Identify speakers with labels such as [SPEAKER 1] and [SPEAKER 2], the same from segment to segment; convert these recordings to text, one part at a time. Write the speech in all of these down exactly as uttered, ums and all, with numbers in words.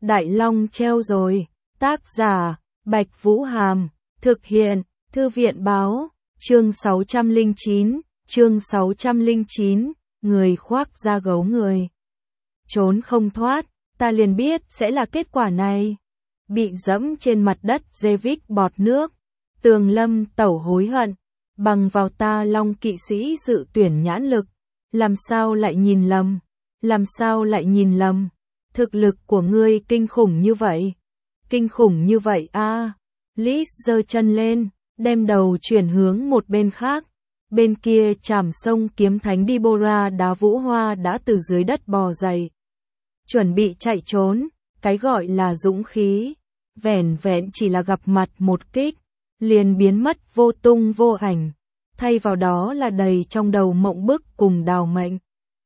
[SPEAKER 1] Đại Long treo rồi. Tác giả, Bạch Vũ Hàm. Thực hiện, Thư viện báo. Chương sáu trăm lẻ chín, chương sáu trăm lẻ chín, người khoác da gấu người. Trốn không thoát, ta liền biết sẽ là kết quả này. Bị dẫm trên mặt đất Zevik bọt nước. Tường Lâm tẩu hối hận. Bằng vào ta Long kỵ sĩ dự tuyển nhãn lực. Làm sao lại nhìn lầm? Làm sao lại nhìn lầm? Thực lực của ngươi kinh khủng như vậy. Kinh khủng như vậy a à. Liz giơ chân lên, đem đầu chuyển hướng một bên khác. Bên kia trảm sông kiếm thánh Deborah đá vũ hoa đã từ dưới đất bò dậy. Chuẩn bị chạy trốn, cái gọi là dũng khí. Vẻn vẹn chỉ là gặp mặt một kích, liền biến mất vô tung vô ảnh. Thay vào đó là đầy trong đầu mộng bức cùng đào mệnh.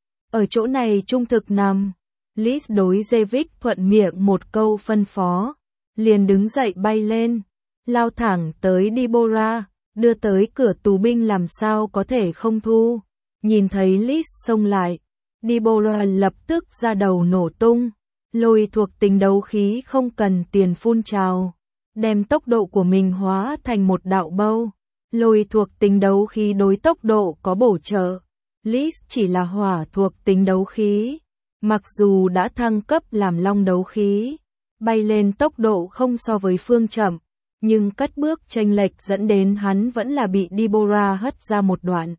[SPEAKER 1] Ở chỗ này trung thực nằm. Liz đối Zevik thuận miệng một câu phân phó, liền đứng dậy bay lên, lao thẳng tới Deborah, đưa tới cửa tù binh làm sao có thể không thu. Nhìn thấy Liz xông lại, Deborah lập tức ra đầu nổ tung, lôi thuộc tính đấu khí không cần tiền phun trào, đem tốc độ của mình hóa thành một đạo bâu. Lôi thuộc tính đấu khí đối tốc độ có bổ trợ, Liz chỉ là hỏa thuộc tính đấu khí. Mặc dù đã thăng cấp làm long đấu khí, bay lên tốc độ không so với Phương chậm, nhưng cất bước chênh lệch dẫn đến hắn vẫn là bị Deborah hất ra một đoạn.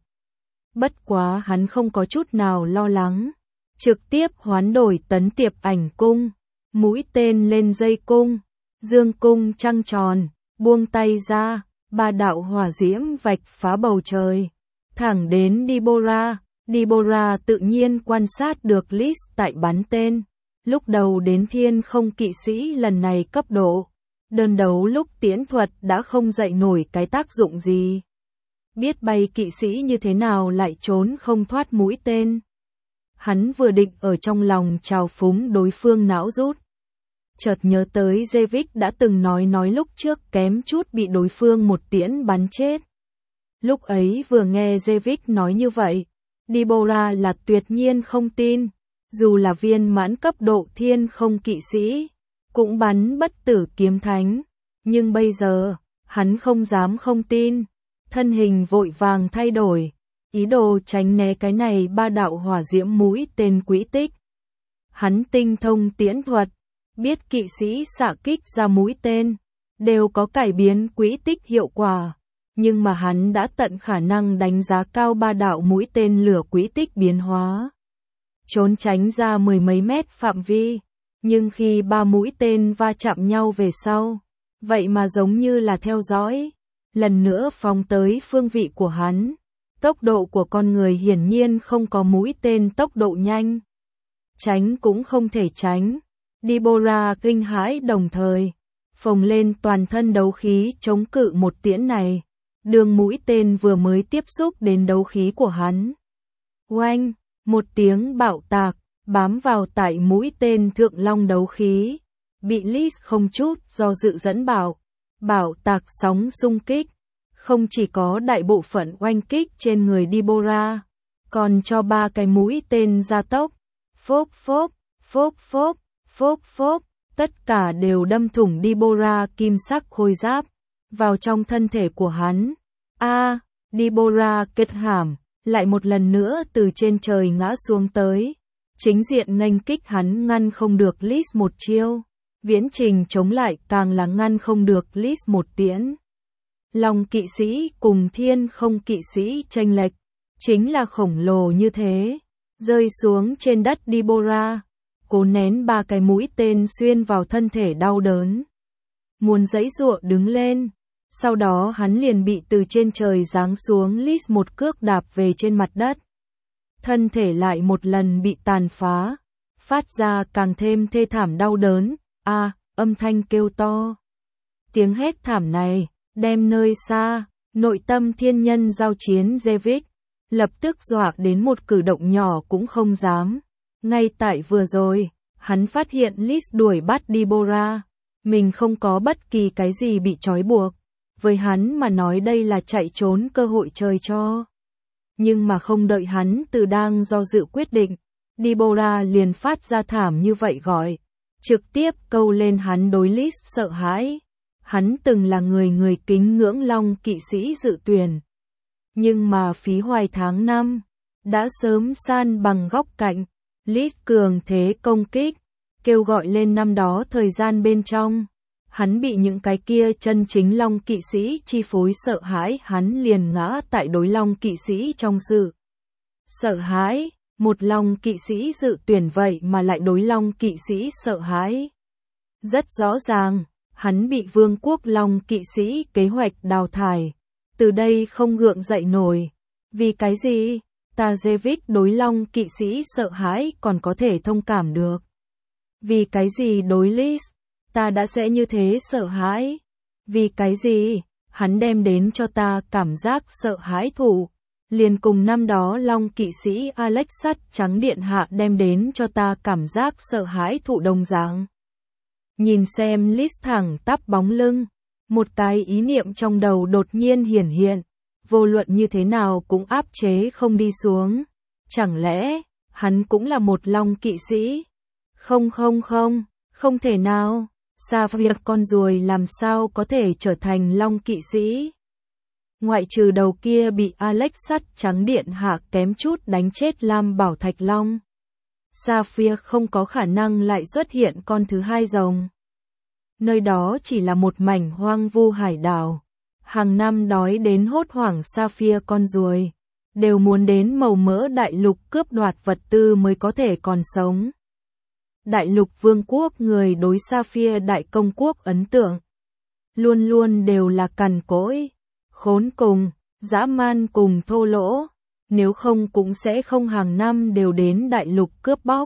[SPEAKER 1] Bất quá hắn không có chút nào lo lắng, trực tiếp hoán đổi tấn tiệp ảnh cung, mũi tên lên dây cung, dương cung trăng tròn, buông tay ra, ba đạo hỏa diễm vạch phá bầu trời, thẳng đến Deborah. Deborah tự nhiên quan sát được Liz tại bắn tên. Lúc đầu đến thiên không kỵ sĩ lần này cấp độ, đơn đấu lúc tiễn thuật đã không dậy nổi cái tác dụng gì. Biết bay kỵ sĩ như thế nào lại trốn không thoát mũi tên. Hắn vừa định ở trong lòng trào phúng đối phương não rút. Chợt nhớ tới Zevik đã từng nói nói lúc trước kém chút bị đối phương một tiễn bắn chết. Lúc ấy vừa nghe Zevik nói như vậy, Deborah là tuyệt nhiên không tin, dù là viên mãn cấp độ thiên không kỵ sĩ, cũng bắn bất tử kiếm thánh, nhưng bây giờ, hắn không dám không tin, thân hình vội vàng thay đổi, ý đồ tránh né cái này ba đạo hỏa diễm mũi tên quỹ tích. Hắn tinh thông tiễn thuật, biết kỵ sĩ xạ kích ra mũi tên, đều có cải biến quỹ tích hiệu quả. Nhưng mà hắn đã tận khả năng đánh giá cao ba đạo mũi tên lửa quỹ tích biến hóa. Trốn tránh ra mười mấy mét phạm vi, nhưng khi ba mũi tên va chạm nhau về sau, vậy mà giống như là theo dõi, lần nữa phóng tới phương vị của hắn. Tốc độ của con người hiển nhiên không có mũi tên tốc độ nhanh. Tránh cũng không thể tránh. Deborah kinh hãi đồng thời, phồng lên toàn thân đấu khí chống cự một tiễn này. Đường mũi tên vừa mới tiếp xúc đến đấu khí của hắn. Oanh, một tiếng bạo tạc, bám vào tại mũi tên thượng long đấu khí. Bị Liz không chút do dự dẫn bảo. Bảo tạc sóng xung kích. Không chỉ có đại bộ phận oanh kích trên người Deborah, còn cho ba cái mũi tên gia tốc. Phốp phốp, phốp phốp, phốp phốp, tất cả đều đâm thủng Deborah kim sắc khôi giáp vào trong thân thể của hắn. A, à, Deborah kết hàm, lại một lần nữa từ trên trời ngã xuống tới. Chính diện nghênh kích hắn ngăn không được Liz một chiêu, viễn trình chống lại càng là ngăn không được Liz một tiễn. Long kỵ sĩ cùng thiên không kỵ sĩ chênh lệch, chính là khổng lồ như thế. Rơi xuống trên đất Deborah, cố nén ba cái mũi tên xuyên vào thân thể đau đớn. Muốn giãy giụa đứng lên. Sau đó hắn liền bị từ trên trời giáng xuống Liz một cước đạp về trên mặt đất. Thân thể lại một lần bị tàn phá, phát ra càng thêm thê thảm đau đớn, a à, âm thanh kêu to. Tiếng hét thảm này, đem nơi xa, nội tâm thiên nhân giao chiến Zevik, lập tức dọa đến một cử động nhỏ cũng không dám. Ngay tại vừa rồi, hắn phát hiện Liz đuổi bắt Deborah, mình không có bất kỳ cái gì bị trói buộc. Với hắn mà nói đây là chạy trốn cơ hội trời cho. Nhưng mà không đợi hắn từ đang do dự quyết định, Deborah liền phát ra thảm như vậy gọi. trực tiếp câu lên hắn đối Lys sợ hãi. Hắn từng là người người kính ngưỡng Long kỵ sĩ dự tuyển. Nhưng mà phí hoài tháng năm, đã sớm san bằng góc cạnh. Lys cường thế công kích, kêu gọi lên năm đó thời gian bên trong. Hắn bị những cái kia chân chính Long kỵ sĩ chi phối sợ hãi, hắn liền ngã tại đối Long kỵ sĩ trong sự sợ hãi. Một Long kỵ sĩ dự tuyển vậy mà lại đối Long kỵ sĩ sợ hãi. Rất rõ ràng, hắn bị vương quốc Long kỵ sĩ kế hoạch đào thải. Từ đây không gượng dậy nổi. Vì cái gì? Tazevich đối Long kỵ sĩ sợ hãi còn có thể thông cảm được. Vì cái gì đối Lys, ta đã sẽ như thế sợ hãi? Vì cái gì? Hắn đem đến cho ta cảm giác sợ hãi thụ. Liền cùng năm đó Long kỵ sĩ Alex sắt trắng điện hạ đem đến cho ta cảm giác sợ hãi thụ đồng dạng. Nhìn xem Lys thẳng tắp bóng lưng, một cái ý niệm trong đầu đột nhiên hiển hiện, vô luận như thế nào cũng áp chế không đi xuống. Chẳng lẽ, hắn cũng là một Long kỵ sĩ? Không không không, không thể nào, xa việc con ruồi làm sao có thể trở thành Long kỵ sĩ? Ngoại trừ đầu kia bị Alex sắt trắng điện hạ kém chút đánh chết Lam Bảo Thạch Long. Sapphire không có khả năng lại xuất hiện con thứ hai rồng. Nơi đó chỉ là một mảnh hoang vu hải đảo. Hàng năm đói đến hốt hoảng Sapphire con ruồi, đều muốn đến màu mỡ đại lục cướp đoạt vật tư mới có thể còn sống. Đại lục vương quốc người đối Sapphire đại công quốc ấn tượng luôn luôn đều là cằn cỗi, khốn cùng, dã man cùng thô lỗ, nếu không cũng sẽ không hàng năm đều đến đại lục cướp bóc.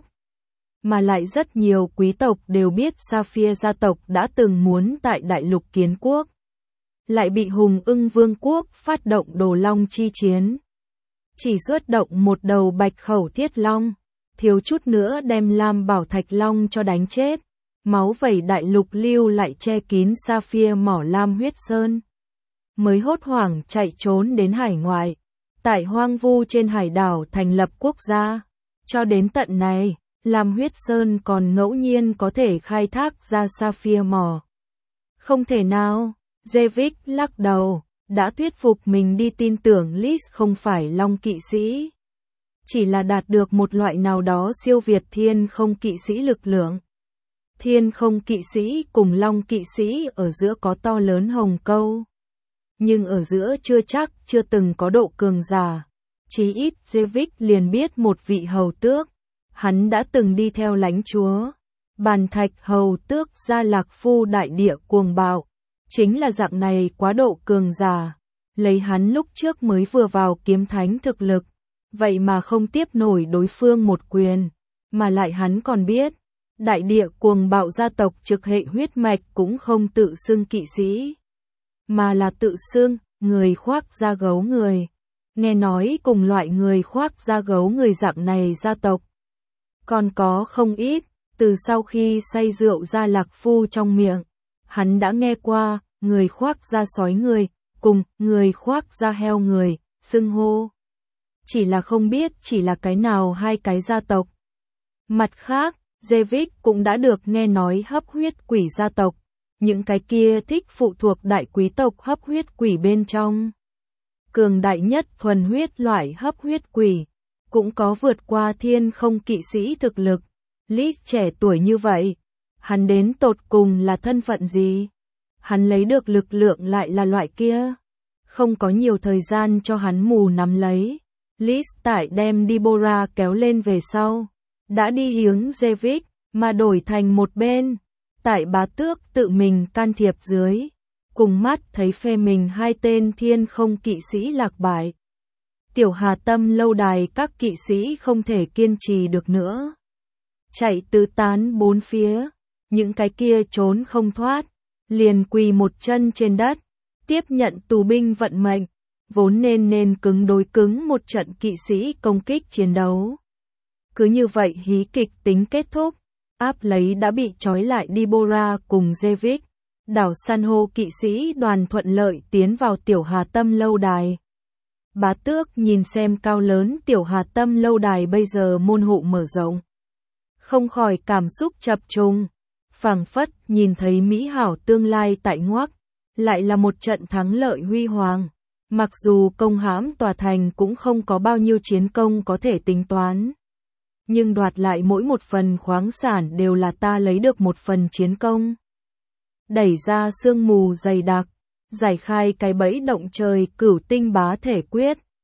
[SPEAKER 1] Mà lại rất nhiều quý tộc đều biết Sapphire gia tộc đã từng muốn tại đại lục kiến quốc, lại bị Hùng Ưng Vương quốc phát động Đồ Long chi chiến. Chỉ xuất động một đầu bạch khẩu thiết long, thiếu chút nữa đem Lam Bảo Thạch Long cho đánh chết. Máu vẩy đại lục lưu lại che kín Sapphire mỏ lam huyết sơn. Mới hốt hoảng chạy trốn đến hải ngoại, tại hoang vu trên hải đảo thành lập quốc gia. Cho đến tận này, Lam huyết sơn còn ngẫu nhiên có thể khai thác ra Sapphire mỏ. Không thể nào, Zevich lắc đầu, đã thuyết phục mình đi tin tưởng Lys không phải Long kỵ sĩ. Chỉ là đạt được một loại nào đó siêu việt thiên không kỵ sĩ lực lượng. Thiên không kỵ sĩ cùng Long kỵ sĩ ở giữa có to lớn hồng câu. Nhưng ở giữa chưa chắc chưa từng có độ cường giả. Chí ít Zevich liền biết một vị hầu tước. Hắn đã từng đi theo lãnh chúa. Bàn thạch hầu tước Gia Lạc Phu đại địa cuồng bạo. Chính là dạng này quá độ cường giả. Lấy hắn lúc trước mới vừa vào kiếm thánh thực lực. Vậy mà không tiếp nổi đối phương một quyền. Mà lại hắn còn biết. Đại địa cuồng bạo gia tộc trực hệ huyết mạch cũng không tự xưng kỵ sĩ. Mà là tự xưng, người khoác da gấu người. Nghe nói cùng loại người khoác da gấu người dạng này gia tộc. Còn có không ít, từ sau khi say rượu Gia Lạc Phu trong miệng. Hắn đã nghe qua, người khoác da sói người, cùng người khoác da heo người, xưng hô. Chỉ là không biết chỉ là cái nào hai cái gia tộc. Mặt khác, Zevich cũng đã được nghe nói hấp huyết quỷ gia tộc. Những cái kia thích phụ thuộc đại quý tộc hấp huyết quỷ bên trong. Cường đại nhất thuần huyết loại hấp huyết quỷ. Cũng có vượt qua thiên không kỵ sĩ thực lực. Lys trẻ tuổi như vậy. Hắn đến tột cùng là thân phận gì? Hắn lấy được lực lượng lại là loại kia. Không có nhiều thời gian cho hắn mù nắm lấy. Lys tại đem Deborah kéo lên về sau. Đã đi hướng Zevich, mà đổi thành một bên. Tại bá tước tự mình can thiệp dưới. Cùng mắt thấy phe mình hai tên thiên không kỵ sĩ lạc bại. Tiểu Hà Tâm lâu đài các kỵ sĩ không thể kiên trì được nữa. Chạy tứ tán bốn phía. Những cái kia trốn không thoát. Liền quỳ một chân trên đất. Tiếp nhận tù binh vận mệnh. Vốn nên nên cứng đối cứng một trận kỵ sĩ công kích chiến đấu. Cứ như vậy hí kịch tính kết thúc. Áp lấy đã bị trói lại Deborah cùng Zevich. Đảo san hô kỵ sĩ đoàn thuận lợi tiến vào Tiểu Hà Tâm lâu đài. Bá tước nhìn xem cao lớn Tiểu Hà Tâm lâu đài bây giờ môn hộ mở rộng. Không khỏi cảm xúc chập trùng. phảng phất nhìn thấy mỹ hảo tương lai tại ngoác, lại là một trận thắng lợi huy hoàng. Mặc dù công hãm tòa thành cũng không có bao nhiêu chiến công có thể tính toán, nhưng đoạt lại mỗi một phần khoáng sản đều là ta lấy được một phần chiến công. Đẩy ra sương mù dày đặc, giải khai cái bẫy động trời cửu tinh bá thể quyết,